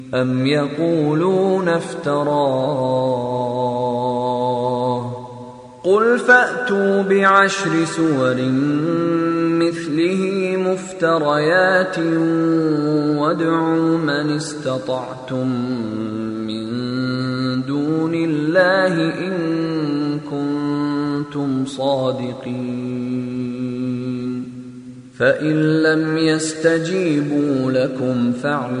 أم يقولون افتراه قل فأتوا بعشر سور مثله مفتريات وادعوا من استطعتم من دون الله إن كنتم صادقين فإن لم يستجيبوا لكم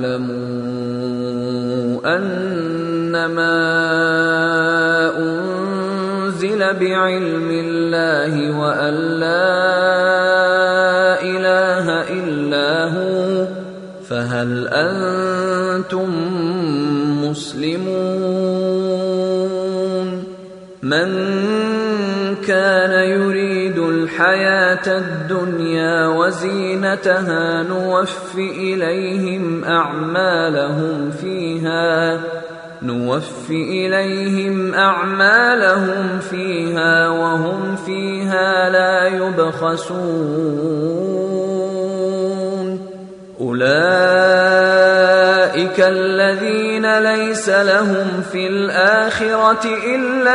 فاعلموا أنما أنزل بعلم الله وأن لا إله إلا هو فهل أنتم مسلمون من كان يريد الحياة الدنيا وزينتها نوفِ إليهم أعمالهم فيها وهم فيها لا يبخسون أولئك الذين ليس لهم في الآخرة إلا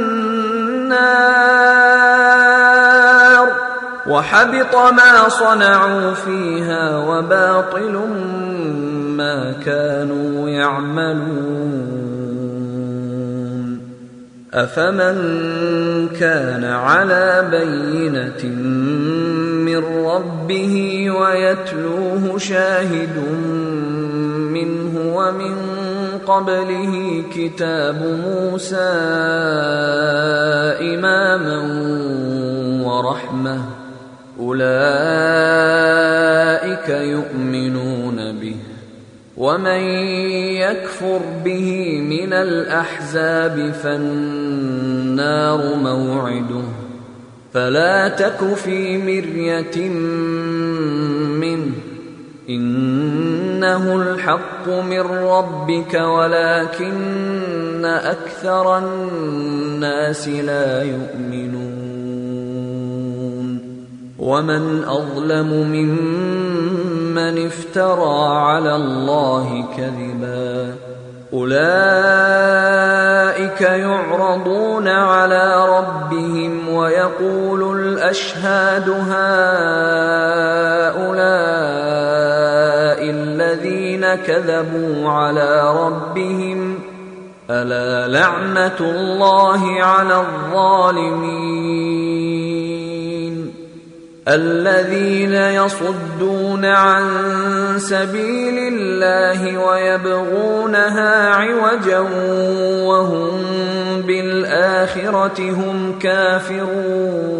النار وحبط ما صنعوا فيها وباطل ما كانوا يعملون أفمن كان على بينة من ربه ويتلوه شاهد منه ومن قبله كتاب موسى إماما ورحمة أولئك يؤمنون به ومن يكفر به من الأحزاب فالنار موعده فلا تك في مرية منه إنه الحق من ربك ولكن أكثر الناس لا يؤمنون ومن أظلم ممن افترى على الله كذبا أولئك يعرضون على ربهم ويقول الأشهاد هؤلاء الذين كذبوا على ربهم ألا لعنة الله على الظالمين الذين يصدون عن سبيل الله ويبغونها عوجا وهم بالآخرة هم كافرون